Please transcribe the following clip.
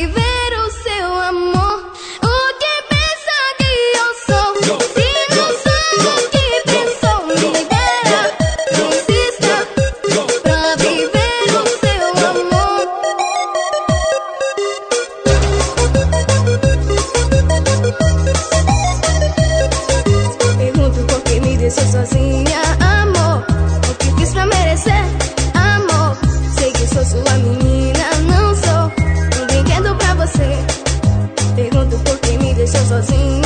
viver o seu amor. O que pensa que eu sou? Se não sou o que pensou, me libera, insista, pra viver o seu amor. Pergunto por que me deixou sozinha, amor. O que fiz pra merecer, amor? Sei que sou sua menina, não sou um brinquedo pra você. Pergunto por que me deixou sozinha.